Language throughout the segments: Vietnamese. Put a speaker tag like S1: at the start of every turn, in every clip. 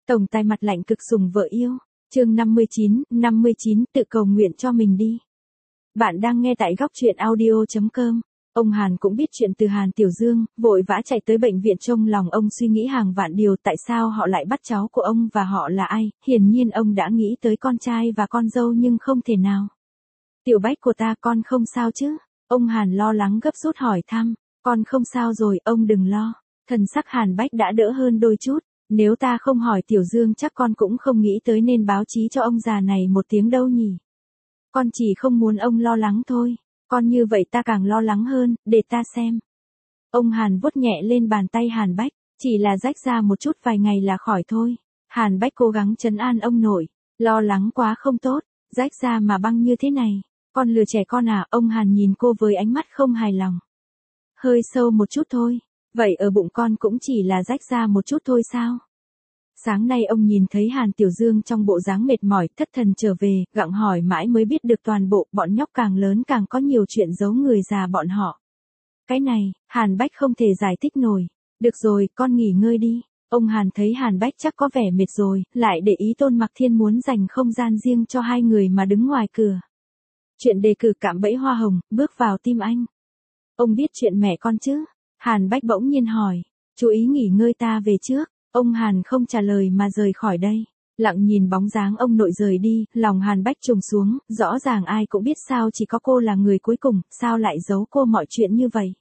S1: Tổng tài mặt lạnh cực sủng vợ yêu. Chương 59, tự cầu nguyện cho mình đi. Bạn đang nghe tại góc truyện audio.com. Ông Hàn cũng biết chuyện từ Hàn Tiểu Dương, vội vã chạy tới bệnh viện, trong lòng ông suy nghĩ hàng vạn điều, tại sao họ lại bắt cháu của ông và họ là ai. Hiển nhiên ông đã nghĩ tới con trai và con dâu nhưng không thể nào. Tiểu Bách của ta, con không sao chứ? Ông Hàn lo lắng gấp rút hỏi thăm. Con không sao rồi, ông đừng lo. Thần sắc Hàn Bách đã đỡ hơn đôi chút. Nếu ta không hỏi Tiểu Dương chắc con cũng không nghĩ tới nên báo chí cho ông già này một tiếng đâu nhỉ. Con chỉ không muốn ông lo lắng thôi. Con như vậy ta càng lo lắng hơn, để ta xem. Ông Hàn vuốt nhẹ lên bàn tay Hàn Bách, chỉ là rách ra một chút, vài ngày là khỏi thôi. Hàn Bách cố gắng trấn an ông nội, lo lắng quá không tốt, rách ra mà băng như thế này. Con lừa trẻ con à? Ông Hàn nhìn cô với ánh mắt không hài lòng. Hơi sâu một chút thôi, vậy ở bụng con cũng chỉ là rách ra một chút thôi sao? Sáng nay ông nhìn thấy Hàn Tiểu Dương trong bộ dáng mệt mỏi, thất thần trở về, gặng hỏi mãi mới biết được toàn bộ, bọn nhóc càng lớn càng có nhiều chuyện giấu người già bọn họ. Cái này, Hàn Bách không thể giải thích nổi. Được rồi, con nghỉ ngơi đi. Ông Hàn thấy Hàn Bách chắc có vẻ mệt rồi, lại để ý Tôn Mặc Thiên muốn dành không gian riêng cho hai người mà đứng ngoài cửa. Chuyện đề cử cạm bẫy hoa hồng, bước vào tim anh. Ông biết chuyện mẹ con chứ? Hàn Bách bỗng nhiên hỏi. Chú ý nghỉ ngơi, ta về trước. Ông Hàn không trả lời mà rời khỏi đây. Lặng nhìn bóng dáng ông nội rời đi, lòng Hàn Bách trùng xuống, rõ ràng ai cũng biết sao chỉ có cô là người cuối cùng, sao lại giấu cô mọi chuyện như vậy.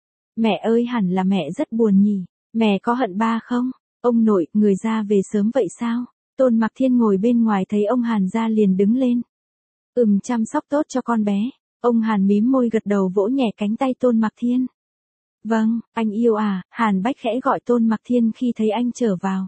S1: Mẹ ơi, hẳn là mẹ rất buồn nhỉ, mẹ có hận ba không? Ông nội, người ra về sớm vậy sao? Tôn Mặc Thiên ngồi bên ngoài thấy ông Hàn ra liền đứng lên. Chăm sóc tốt cho con bé. Ông Hàn mím môi gật đầu, vỗ nhẹ cánh tay Tôn Mặc Thiên. Vâng, anh yêu à? Hàn Bách khẽ gọi Tôn Mặc Thiên khi thấy anh trở vào.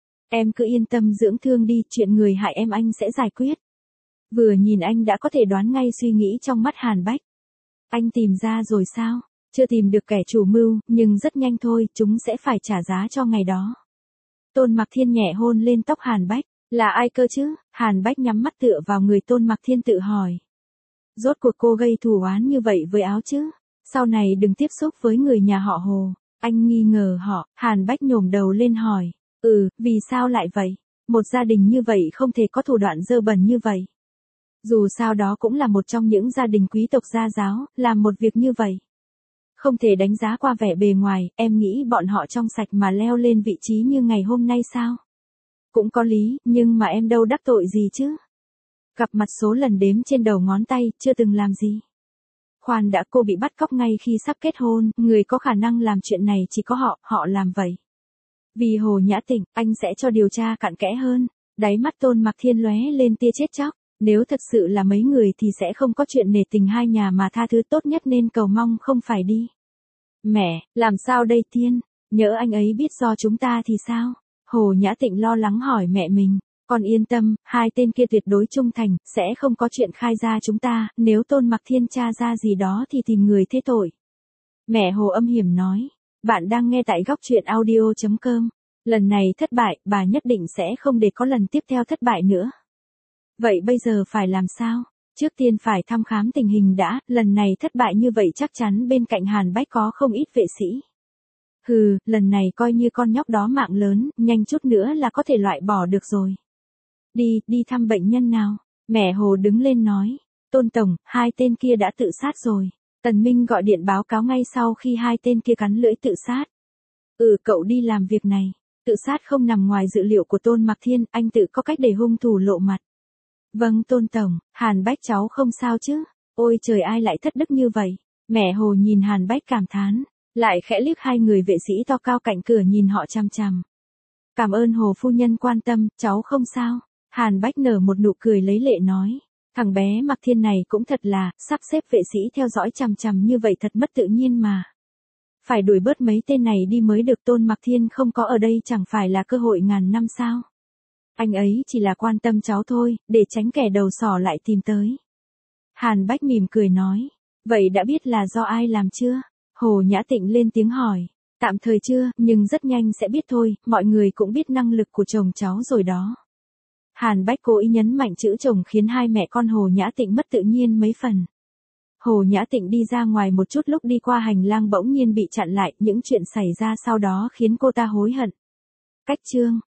S1: Em cứ yên tâm dưỡng thương đi, chuyện người hại em anh sẽ giải quyết. Vừa nhìn anh đã có thể đoán ngay suy nghĩ trong mắt Hàn Bách. Anh tìm ra rồi sao? Chưa tìm được kẻ chủ mưu, nhưng rất nhanh thôi, chúng sẽ phải trả giá cho ngày đó. Tôn Mặc Thiên nhẹ hôn lên tóc Hàn Bách. Là ai cơ chứ? Hàn Bách nhắm mắt tựa vào người Tôn Mặc Thiên tự hỏi. Rốt cuộc cô gây thù oán như vậy với Áo chứ? Sau này đừng tiếp xúc với người nhà họ Hồ. Anh nghi ngờ họ. Hàn Bách nhổm đầu lên hỏi. Vì sao lại vậy? Một gia đình như vậy không thể có thủ đoạn dơ bẩn như vậy. Dù sao đó cũng là một trong những gia đình quý tộc gia giáo, làm một việc như vậy. Không thể đánh giá qua vẻ bề ngoài, em nghĩ bọn họ trong sạch mà leo lên vị trí như ngày hôm nay sao? Cũng có lý, nhưng mà em đâu đắc tội gì chứ? Gặp mặt số lần đếm trên đầu ngón tay, chưa từng làm gì. Khoan đã, cô bị bắt cóc ngay khi sắp kết hôn, người có khả năng làm chuyện này chỉ có họ làm vậy. Vì Hồ Nhã Tịnh, anh sẽ cho điều tra cặn kẽ hơn. Đáy mắt Tôn Mặc Thiên lóe lên tia chết chóc. Nếu thật sự là mấy người thì sẽ không có chuyện nể tình hai nhà mà tha thứ, tốt nhất nên cầu mong không phải đi. Mẹ, làm sao đây Thiên? Nhỡ anh ấy biết do chúng ta thì sao? Hồ Nhã Tịnh lo lắng hỏi mẹ mình. Con yên tâm, hai tên kia tuyệt đối trung thành, sẽ không có chuyện khai ra chúng ta, nếu Tôn Mặc Thiên tra ra gì đó thì tìm người thế tội. Mẹ Hồ âm hiểm nói. Bạn đang nghe tại góc truyện audio.com. Lần này thất bại, bà nhất định sẽ không để có lần tiếp theo thất bại nữa. Vậy bây giờ phải làm sao? Trước tiên phải thăm khám tình hình đã, lần này thất bại như vậy chắc chắn bên cạnh Hàn Bách có không ít vệ sĩ. Lần này coi như con nhóc đó mạng lớn, nhanh chút nữa là có thể loại bỏ được rồi. Đi thăm bệnh nhân nào. Mẹ Hồ đứng lên nói. Tôn Tổng, hai tên kia đã tự sát rồi. Tần Minh gọi điện báo cáo ngay sau khi hai tên kia cắn lưỡi tự sát. Cậu đi làm việc này. Tự sát không nằm ngoài dự liệu của Tôn Mặc Thiên, anh tự có cách để hung thủ lộ mặt. Vâng Tôn Tổng, Hàn Bách cháu không sao chứ? Ôi trời, ai lại thất đức như vậy? Mẹ Hồ nhìn Hàn Bách cảm thán, lại khẽ liếc hai người vệ sĩ to cao cạnh cửa nhìn họ chằm chằm. Cảm ơn Hồ phu nhân quan tâm, cháu không sao. Hàn Bách nở một nụ cười lấy lệ nói. Thằng bé Mặc Thiên này cũng thật là, sắp xếp vệ sĩ theo dõi chằm chằm như vậy thật mất tự nhiên mà. Phải đuổi bớt mấy tên này đi mới được. Tôn Mặc Thiên không có ở đây chẳng phải là cơ hội ngàn năm sao? Anh ấy chỉ là quan tâm cháu thôi, để tránh kẻ đầu sỏ lại tìm tới. Hàn Bách mỉm cười nói. Vậy đã biết là do ai làm chưa? Hồ Nhã Tịnh lên tiếng hỏi. Tạm thời chưa, nhưng rất nhanh sẽ biết thôi, mọi người cũng biết năng lực của chồng cháu rồi đó. Hàn Bách cố ý nhấn mạnh chữ chồng khiến hai mẹ con Hồ Nhã Tịnh mất tự nhiên mấy phần. Hồ Nhã Tịnh đi ra ngoài một chút, lúc đi qua hành lang bỗng nhiên bị chặn lại, những chuyện xảy ra sau đó khiến cô ta hối hận. Cách chương